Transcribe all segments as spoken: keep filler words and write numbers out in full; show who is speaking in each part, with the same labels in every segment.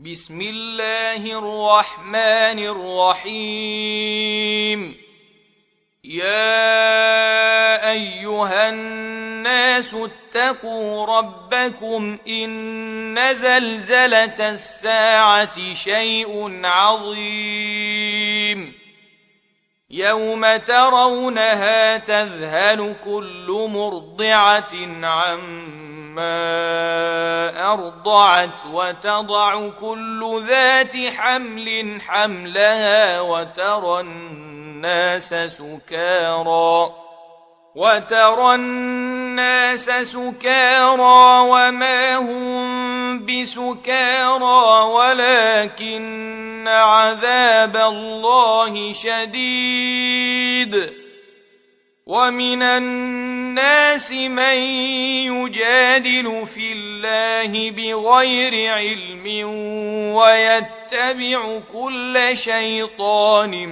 Speaker 1: بسم الله الرحمن الرحيم. يا أيها الناس اتقوا ربكم إن زلزلة الساعة شيء عظيم يوم ترونها تذهل كل مرضعة عما أرضعت وتضع كل ذات حمل حملها وترى الناس سكارى وترى الناس سكارى وما هم بسكارى ولكن عذاب الله شديد. ومن الناس من يجادل في الله بغير علم ويتبع كل شيطان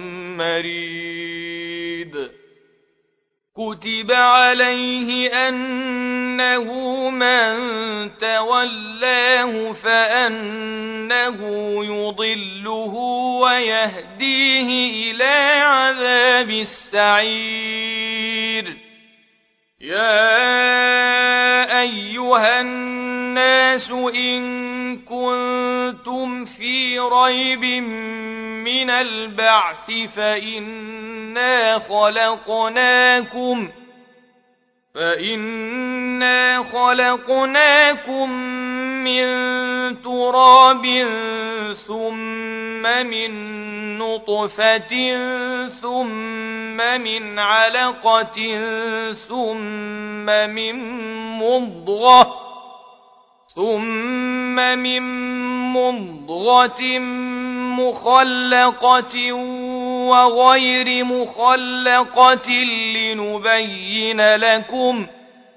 Speaker 1: مريد. كتب عليه أنه من تولاه فأنه يضله ويهديه إلى عذاب السعير. يا أيها الناس إن كنتم في ريب من البعث فإنا خلقناكم فإنا خلقناكم من تراب ثم من نطفة ثم من علقة ثم من مضغة ثم من مضغة مخلقة وغير مخلقة لنبين لكم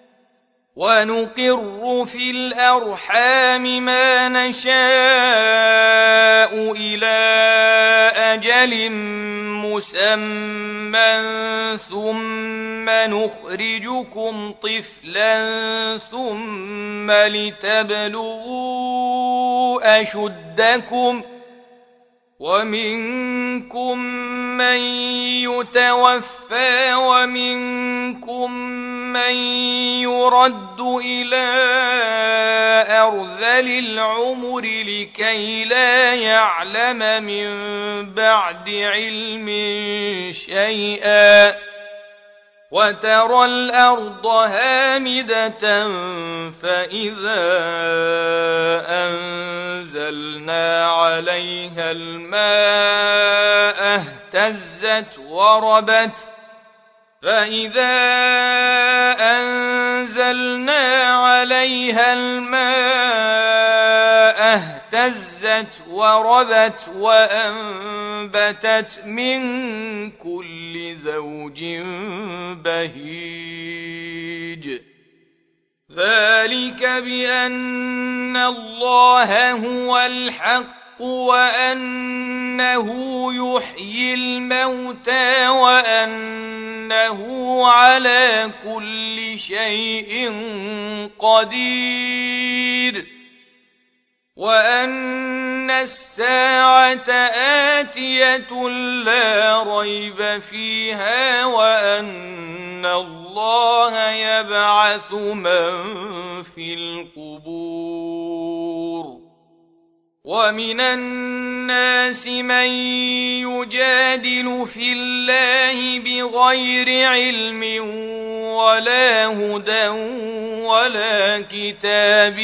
Speaker 1: ونقر في الأرحام ما نشاء إلى أجل مسمى ثم نخرجكم طفلا ثم لتبلغوا أشدكم ومنكم من يتوفى ومنكم من يرد إلى أرذل العمر لكي لا يعلم من بعد علم شيئا. وترى الأرض هامدة فإذا أنزلنا عليها الماء اهتزت وربت فإذا أنزلنا عليها الماء اهتزت وربت وأنبتت من كل زوج بهيج. ذلك بأن الله هو الحق وأنه يحيي الموتى وأنه على كل شيء قدير وأن الساعة آتية لا ريب فيها وأن الله يبعث من في القبور. ومن الناس من يجادل في الله بغير علم ولا هدى ولا كتاب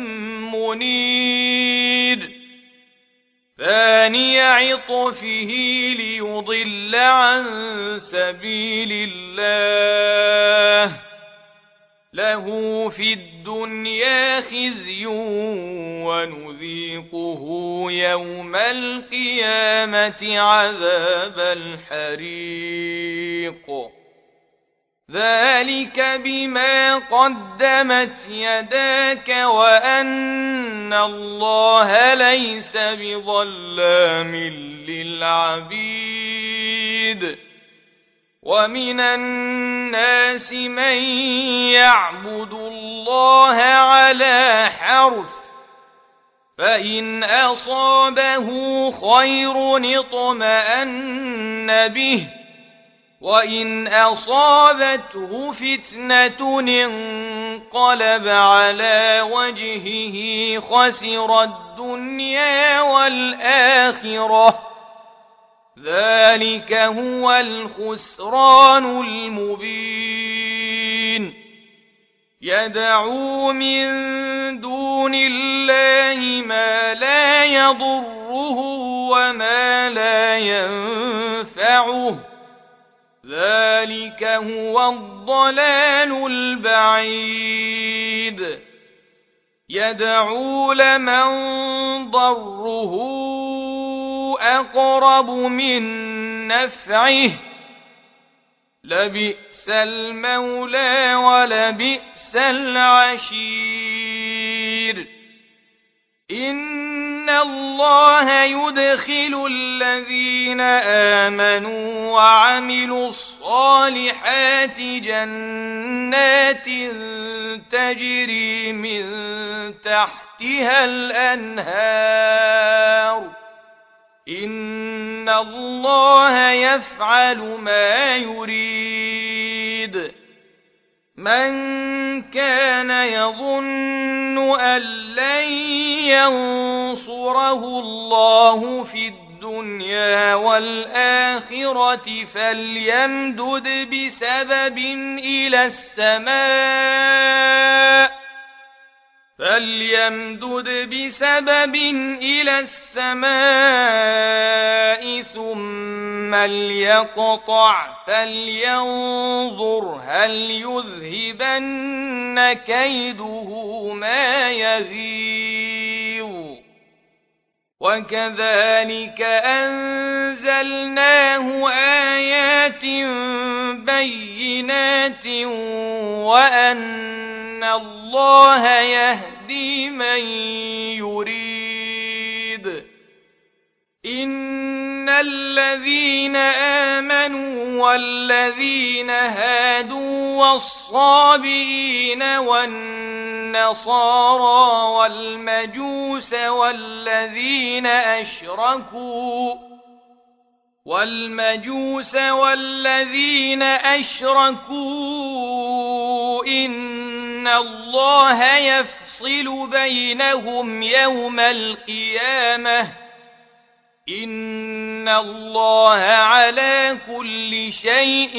Speaker 1: منير. ثاني عطفه ليضل عن سبيل الله له في الدنيا خزي ونذيقه يوم القيامة عذاب الحريق. ذلك بما قدمت يداك وأن الله ليس بظلام للعبيد. ومن الناس من يعبد الله على حرف فإن أصابه خير اطمأن به وإن أصابته فتنة انقلب على وجهه خسر الدنيا والآخرة ذلك هو الخسران المبين يدعو من دون الله ما لا يضره وما لا ينفعه ذلك هو الضلال البعيد يدعو لمن ضره أقرب من نفعه لبئس المولى ولبئس العشير إن الله يدخل الذين آمنوا وعملوا الصالحات جنات تجري من تحتها الأنهار إن الله يفعل ما يريد من كان يظن أن لن ينصره الله في الدنيا والآخرة فليمدد بسبب إلى السماء فليمدد بسبب إلى السماء ثم ليقطع فلينظر هل يذهبن كيده ما يغيظ وكذلك أنزلناه آيات بينات وأن الله يهدي من يريد إن الذين آمنوا والذين هادوا والصابئين والنصارى والمجوس والذين أشركوا والمجوس والذين أشركوا إن الله يفصل بينهم يوم القيامة إن الله على كل شيء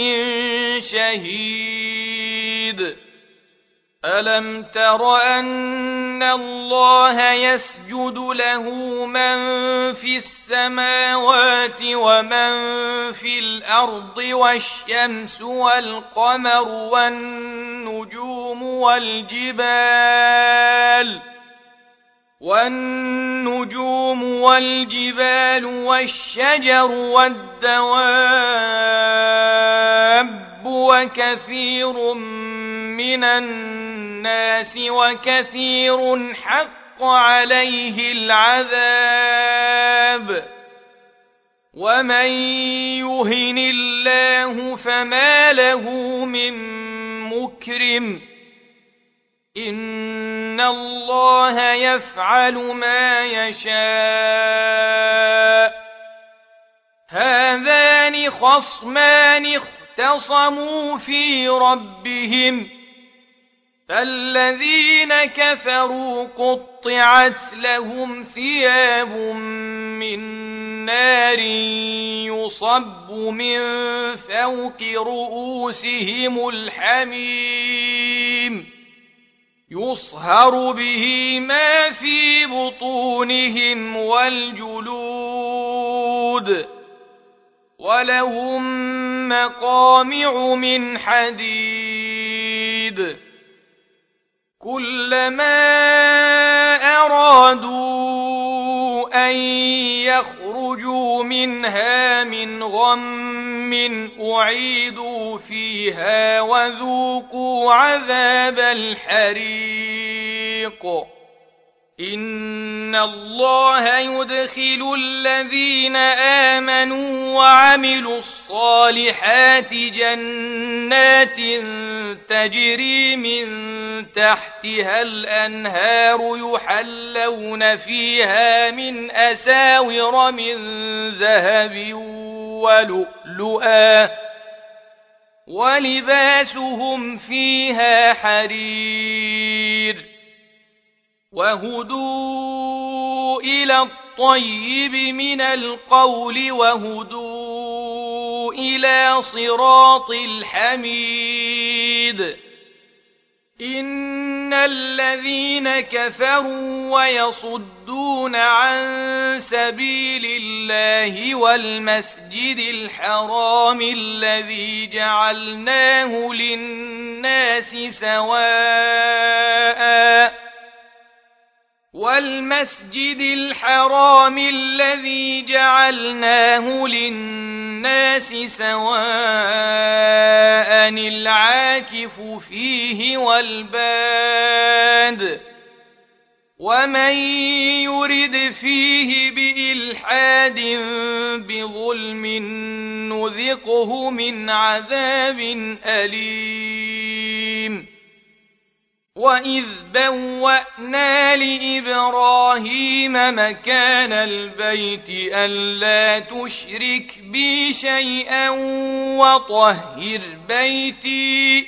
Speaker 1: شهيد ألم تر أن الله يسجد له من في السماوات ومن في الأرض والشمس والقمر والنجوم والجبال والنجوم والجبال والشجر والدواب وكثير من الناس وكثير حق عليه العذاب ومن يهن الله فما له من مكرم إن الله يفعل ما يشاء هذان خصمان اختصموا في ربهم فالذين كفروا قطعت لهم ثياب من نار يصب من فوق رؤوسهم الحميم يصهر به ما في بطونهم والجلود ولهم مقامع من حديد كلما أرادوا أن يخرجوا منها من غم أعيدوا فيها وذوقوا عذاب الحريق إن الله يدخل الذين آمنوا وعملوا الصالحات الصالحات جنات تجري من تحتها الأنهار يحلون فيها من أساور من ذهب ولؤلؤا ولباسهم فيها حرير وهدوا إلى الطيب من القول وهدوا إلى صراط الحميد إن الذين كفروا ويصدون عن سبيل الله والمسجد الحرام الذي جعلناه للناس سواء والمسجد الحرام الذي جعلناه للناس سواء العاكف فيه والباد ومن يرد فيه بإلحاد بظلم نذقه من عذاب أليم وإذ بوأنا لإبراهيم مكان البيت ألا تشرك بي شيئا وطهر بيتي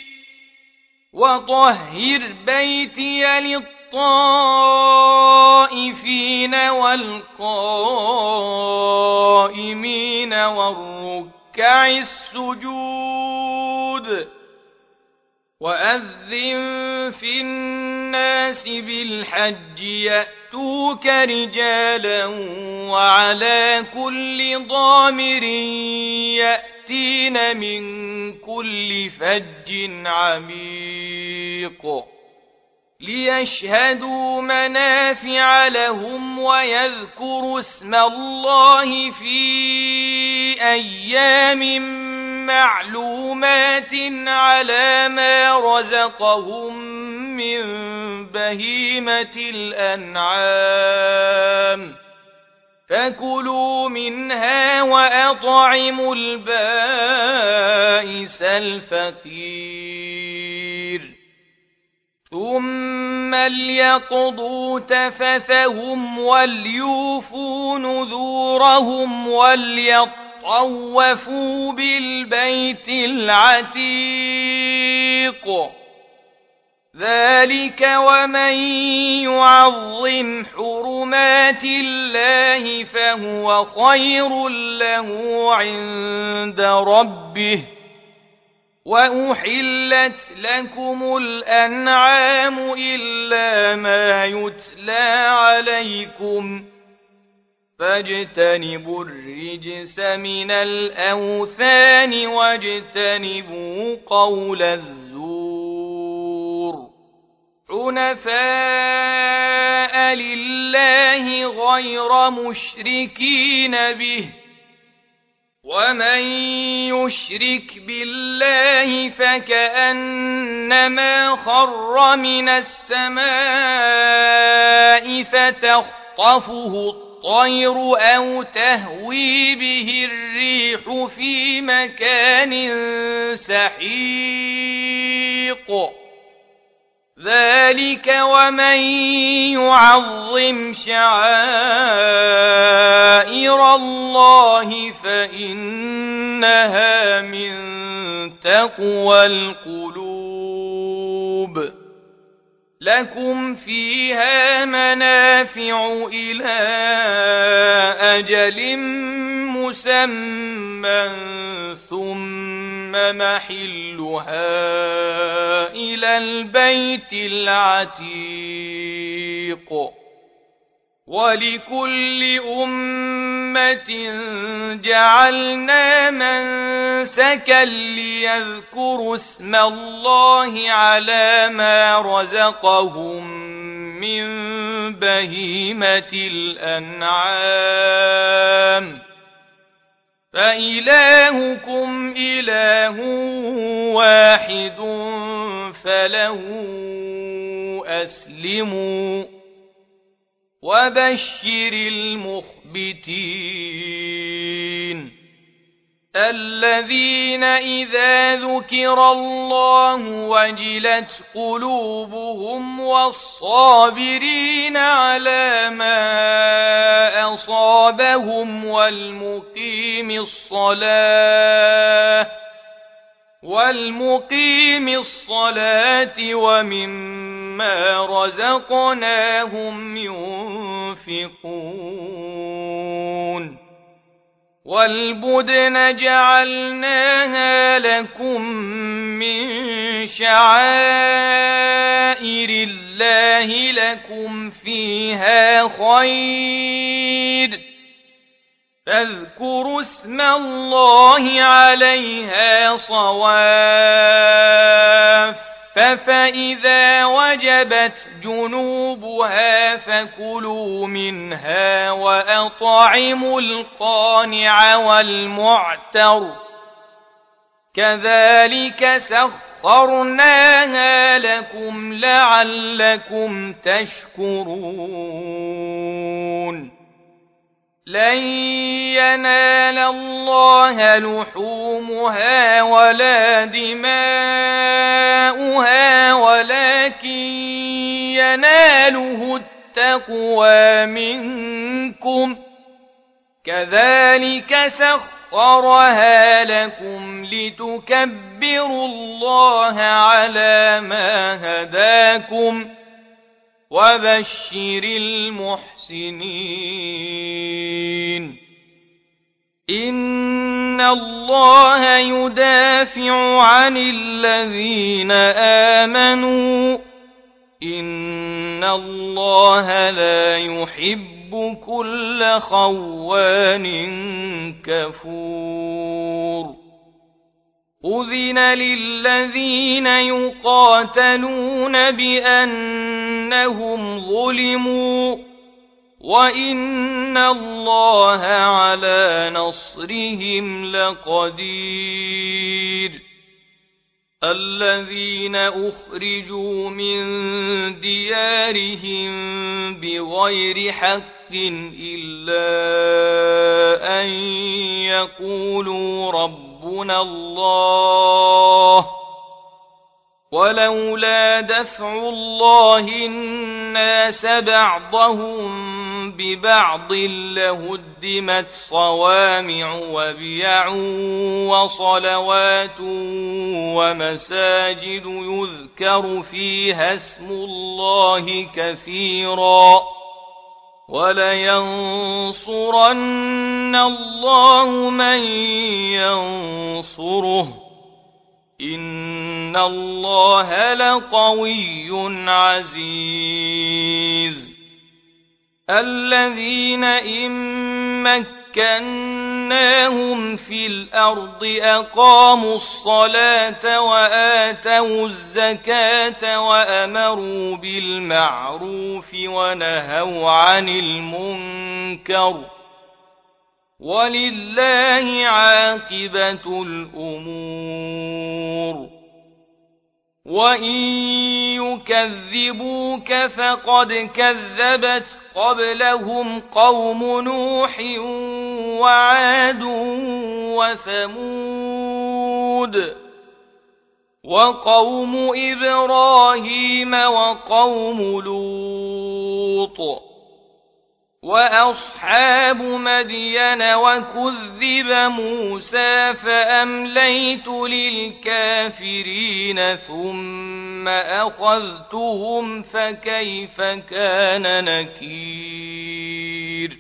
Speaker 1: وطهر بيتي للطائفين والقائمين والركع السجود وأذن في الناس بالحج يأتوك رجالا وعلى كل ضامر يأتين من كل فج عميق ليشهدوا منافع لهم ويذكروا اسم الله في أيام معلومات على ما رزقهم من بهيمة الأنعام فكلوا منها وأطعموا البائس الفقير ثم ليقضوا تفثهم وليوفوا نذورهم وليطوفوا بالبيت العتيق ذلك ومن يعظم حرمات الله فهو خير له عند ربه وأحلت لكم الأنعام إلا ما يتلى عليكم فاجتنبوا الرجس من الأوثان واجتنبوا قول الزور حنفاء لله غير مشركين به ومن يشرك بالله فكأنما خر من السماء فتخطفه الطير أو تهوي به الريح في مكان سحيق ذلك ومن يعظم شعائر الله فإنها من تقوى القلوب لكم فيها منافع إلى أجل مسمى ثم محلها إلى البيت العتيق ولكل أمة جعلنا منسكا ليذكروا اسم الله على ما رزقهم من بهيمة الأنعام فإلهكم إله واحد فله أسلموا وبشر المخبتين الذين إذا ذكر الله وجلت قلوبهم والصابرين على ما أصابهم والمقيم الصلاة والمقيم الصلاة ومما رزقناهم ينفقون والبدن جعلناها لكم من شعائر الله لكم فيها خير فاذكروا اسم الله عليها صواف فإذا وجبت جنوبها فكلوا منها وأطعموا القانع والمعتر كذلك سخرناها لكم لعلكم تشكرون لن ينال الله لحومها ولا دماؤها ولكن يناله التقوى منكم كذلك سخرها لكم لتكبروا الله على ما هداكم وبشر المحسنين إن الله يدافع عن الذين آمنوا إن الله لا يحب كل خوان كفور أذن للذين يقاتلون بأنهم ظلموا وإن الله على نصرهم لقدير الذين أخرجوا من ديارهم بغير حق إلا أن يقولوا ربنا الله ولولا دفع الله الناس بعضهم ببعض لهدمت صوامع وبيع وصلوات ومساجد يذكر فيها اسم الله كثيرا ولينصرن الله من ينصره إن الله لقوي عزيز الذين إن مكناهم في الأرض أقاموا الصلاة وآتوا الزكاة وأمروا بالمعروف ونهوا عن المنكر ولله عاقبة الأمور وإن يكذبوك فقد كذبت قبلهم قوم نوح وعاد وثمود وقوم إبراهيم وقوم لوط وأصحاب مدين وكذب موسى فأمليت للكافرين ثم أخذتهم فكيف كان نكير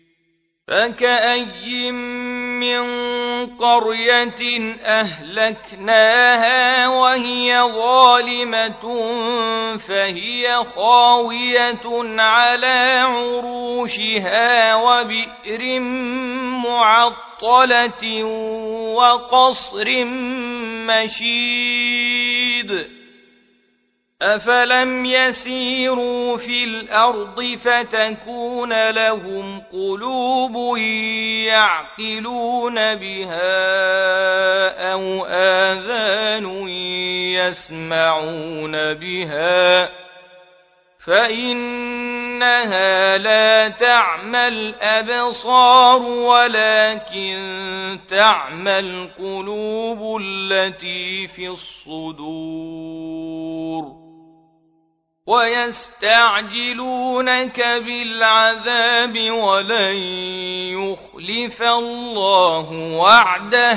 Speaker 1: فكأي من قرية أهلكناها وهي ظالمة فهي خاوية على عروشها وبئر معطلة وقصر مشيد أفلم يسيروا في الأرض فتكون لهم قلوب يعقلون بها أو آذان يسمعون بها فإنها لا تعمى الأبصار ولكن تعمى القلوب التي في الصدور ويستعجلونك بالعذاب ولن يخلف الله وعده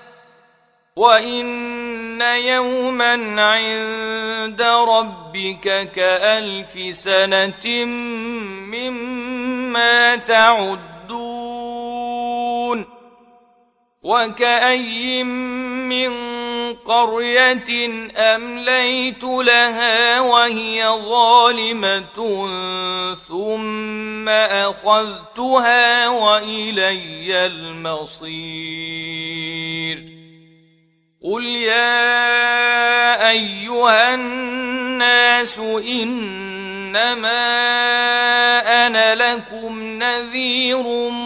Speaker 1: وإن يوما عند ربك كألف سنة مما تعدون وكأي من قرية أمليت لها وهي ظالمة ثم أخذتها وإلي المصير قل يا أيها الناس إنما أنا لكم نذير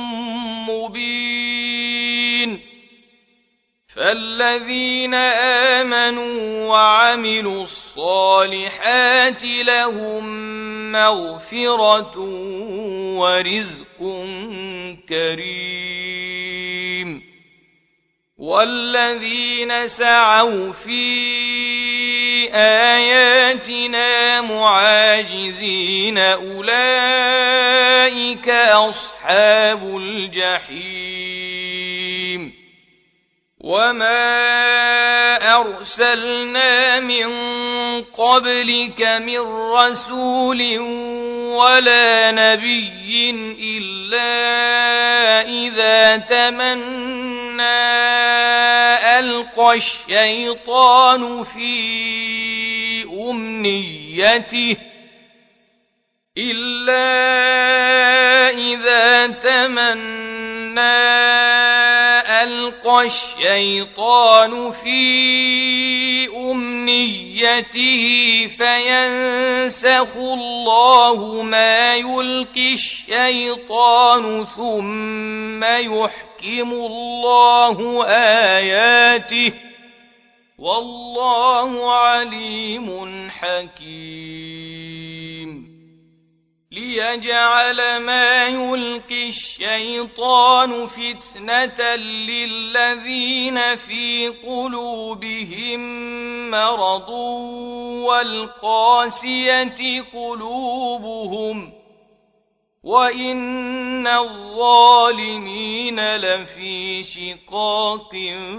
Speaker 1: مبين فالذين آمنوا وعملوا الصالحات لهم مغفرة ورزق كريم والذين سعوا في آياتنا معاجزين أولئك أصحاب الجحيم وما أرسلنا من قبلك من رسول ولا نبي إلا إذا تمنى ألقى الشيطان في أمنيته إلا إذا تمنى ألقى الشيطان في أمنيته فينسخ الله ما يلقي الشيطان ثم يحكم الله آياته والله عليم حكيم ليجعل ما يلقي الشيطان فتنة للذين في قلوبهم مرض والقاسية قلوبهم وإن الظالمين لفي شقاق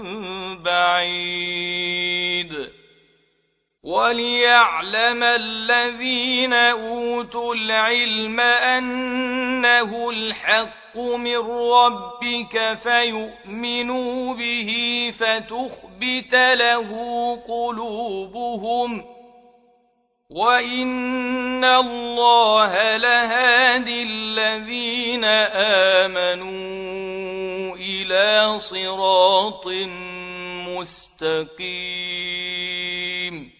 Speaker 1: بعيد وليعلم الذين أوتوا العلم أنه الحق من ربك فيؤمنوا به فتخبت له قلوبهم وإن الله لهادي الذين آمنوا إلى صراط مستقيم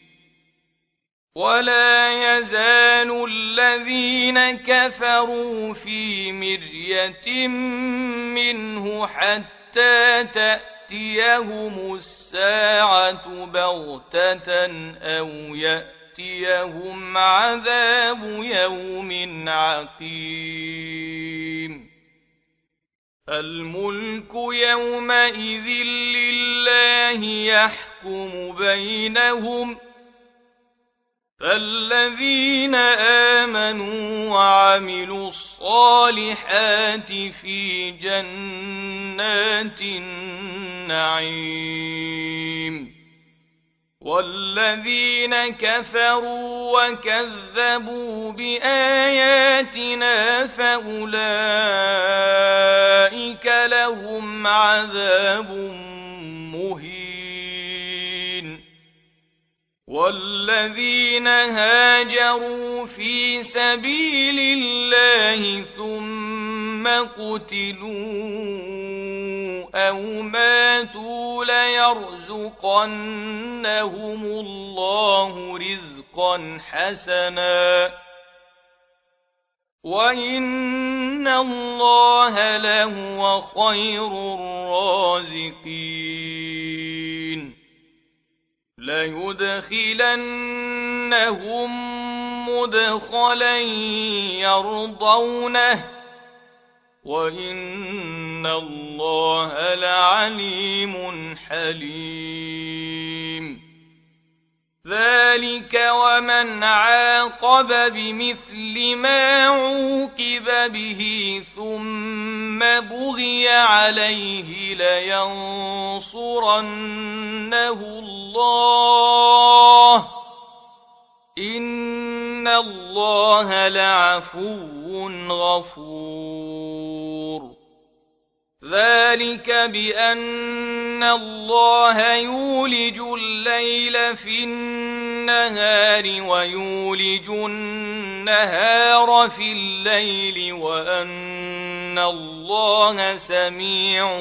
Speaker 1: ولا يزال الذين كفروا في مرية منه حتى تأتيهم الساعة بغتة أو يأتيهم عذاب يوم عقيم الملك يومئذ لله يحكم بينهم فالذين آمنوا وعملوا الصالحات في جنات النعيم والذين كفروا وكذبوا بآياتنا فأولئك لهم عذاب مهين والذين هاجروا في سبيل الله ثم قتلوا أو ماتوا ليرزقنهم الله رزقا حسنا وإن الله لهو خير الرازقين ليدخلنهم مدخلا يرضونه وإن الله لعليم حليم ذلك ومن عاقب بمثل ما عوقب به ثم بغي عليه لينصرنه الله إن الله لعفو غفور ذلك بأن الله يولج الليل في النهار ويولج النهار في الليل وأن الله سميع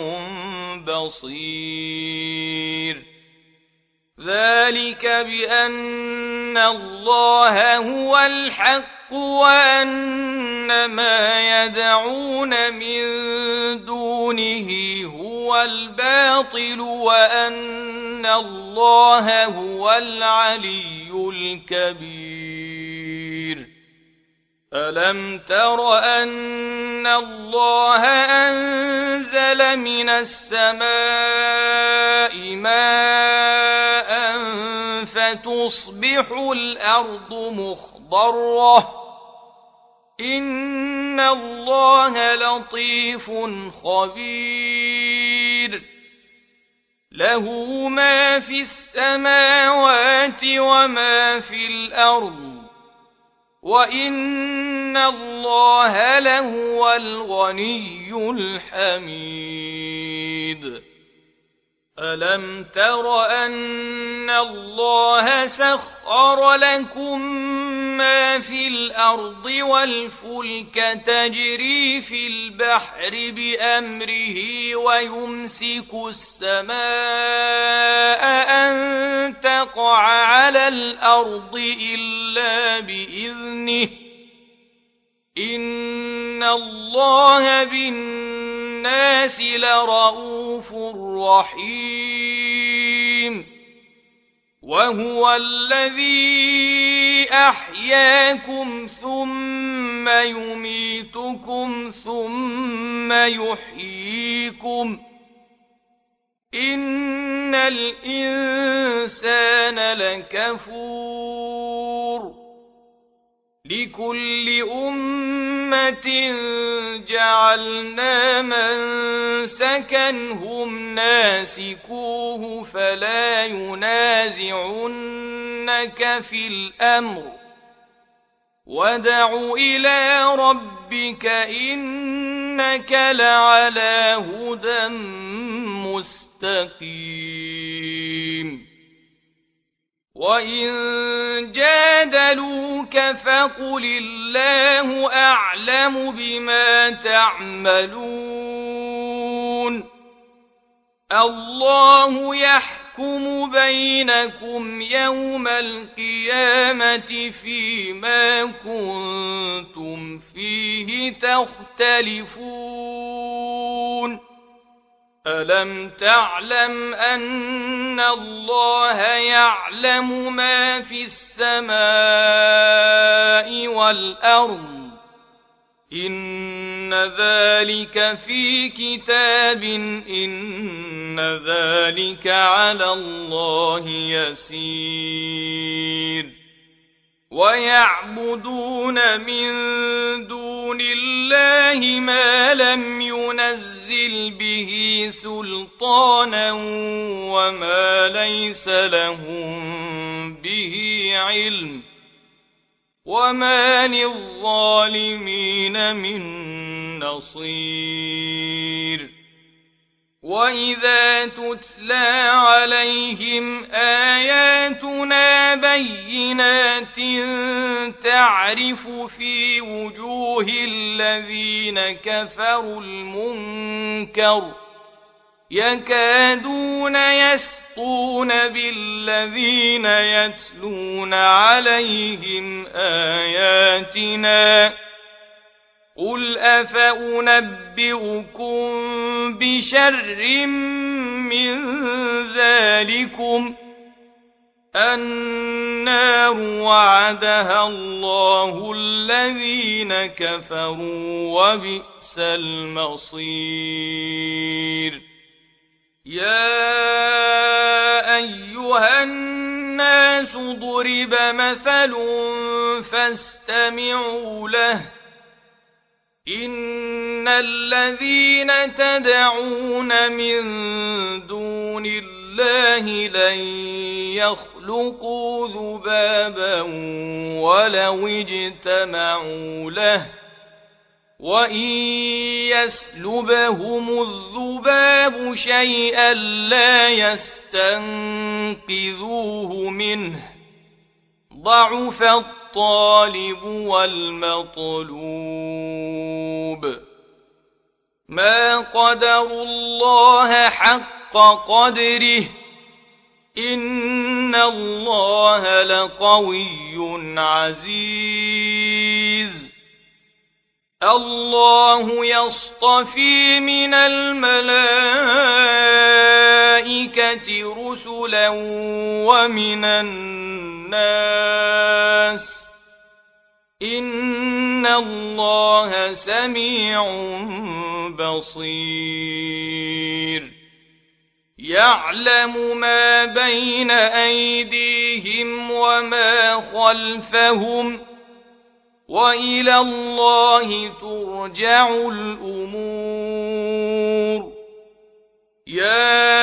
Speaker 1: بصير ذلك بأن الله هو الحق وأن ما يدعون من دونه هو الباطل وأن الله هو العلي الكبير ألم تر أن الله أنزل من السماء ماء فتصبح الأرض مخضرة إن الله لطيف خبير له ما في السماوات وما في الأرض وإن الله لهو الغني الحميد ألم تر أن الله سخر لكم ما في الأرض والفلك تجري في البحر بأمره ويمسك السماء أن تقع على الأرض إلا بإذنه إن الله بالناس لرءوف رحيم وهو الذي أحياكم ثم يميتكم ثم يحييكم إن الإنسان لكفور لكل أمة جعلنا منسكا هم ناسكوه فلا ينازعنك في الأمر وادع إلى ربك إنك لعلى هدى مستقيم وإن جادلوك فقل الله أعلم بما تعملون الله يحكم بينكم يوم القيامة فيما كنتم فيه تختلفون ألم تعلم أن الله يعلم ما في السماء والأرض إن ذلك في كتاب إن ذلك على الله يسير ويعبدون من دون الله ما لم ينزل به سلطانا وما ليس لهم به علم وما للظالمين من نصير وإذا تتلى عليهم آياتنا بينات تعرف في وجوه الذين كفروا المنكر يكادون يسطون بالذين يتلون عليهم آياتنا قل أفأنبئكم بشر من ذلكم النار وعدها الله الذين كفروا وبئس المصير يا أيها الناس ضرب مثل فاستمعوا له إن الذين تدعون من دون الله لن يخلقوا ذبابا ولو اجتمعوا له وإن يسلبهم الذباب شيئا لا يستنقذوه منه ضعف الطالب والمطلوب ما قدروا الله حق قدره إن الله لقوي عزيز الله يصطفي من الملائكة رسلا ومن الناس إن الله سميع بصير يعلم ما بين أيديهم وما خلفهم وإلى الله ترجع الأمور يا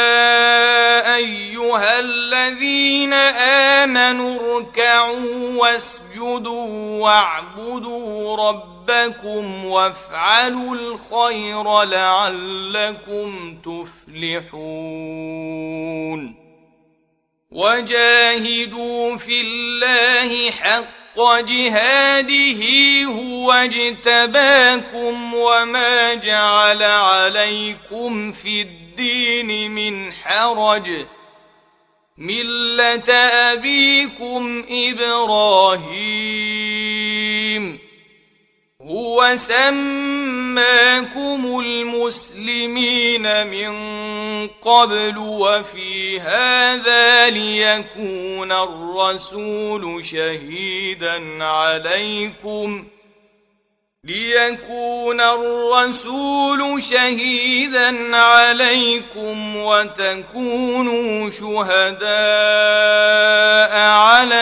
Speaker 1: أيها الذين آمنوا اركعوا واسجدوا واعبدوا ربكم وافعلوا الخير لعلكم تفلحون وجاهدوا في الله حق جهاده هو اجتباكم وما جعل عليكم في الدين من حرج ملة أبيكم إبراهيم هو سماكم المسلمين من قبل وفي هذا ليكون الرسول شهيدا عليكم ليكون الرسول شهيدا عليكم وتكونوا شهداء على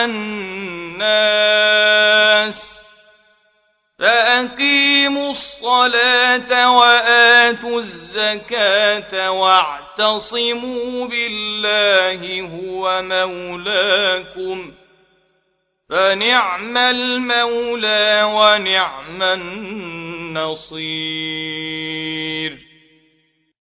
Speaker 1: الناس فأقيموا الصلاة وآتوا الزكاة واعتصموا بالله هو مولاكم فنعم المولى ونعم النصير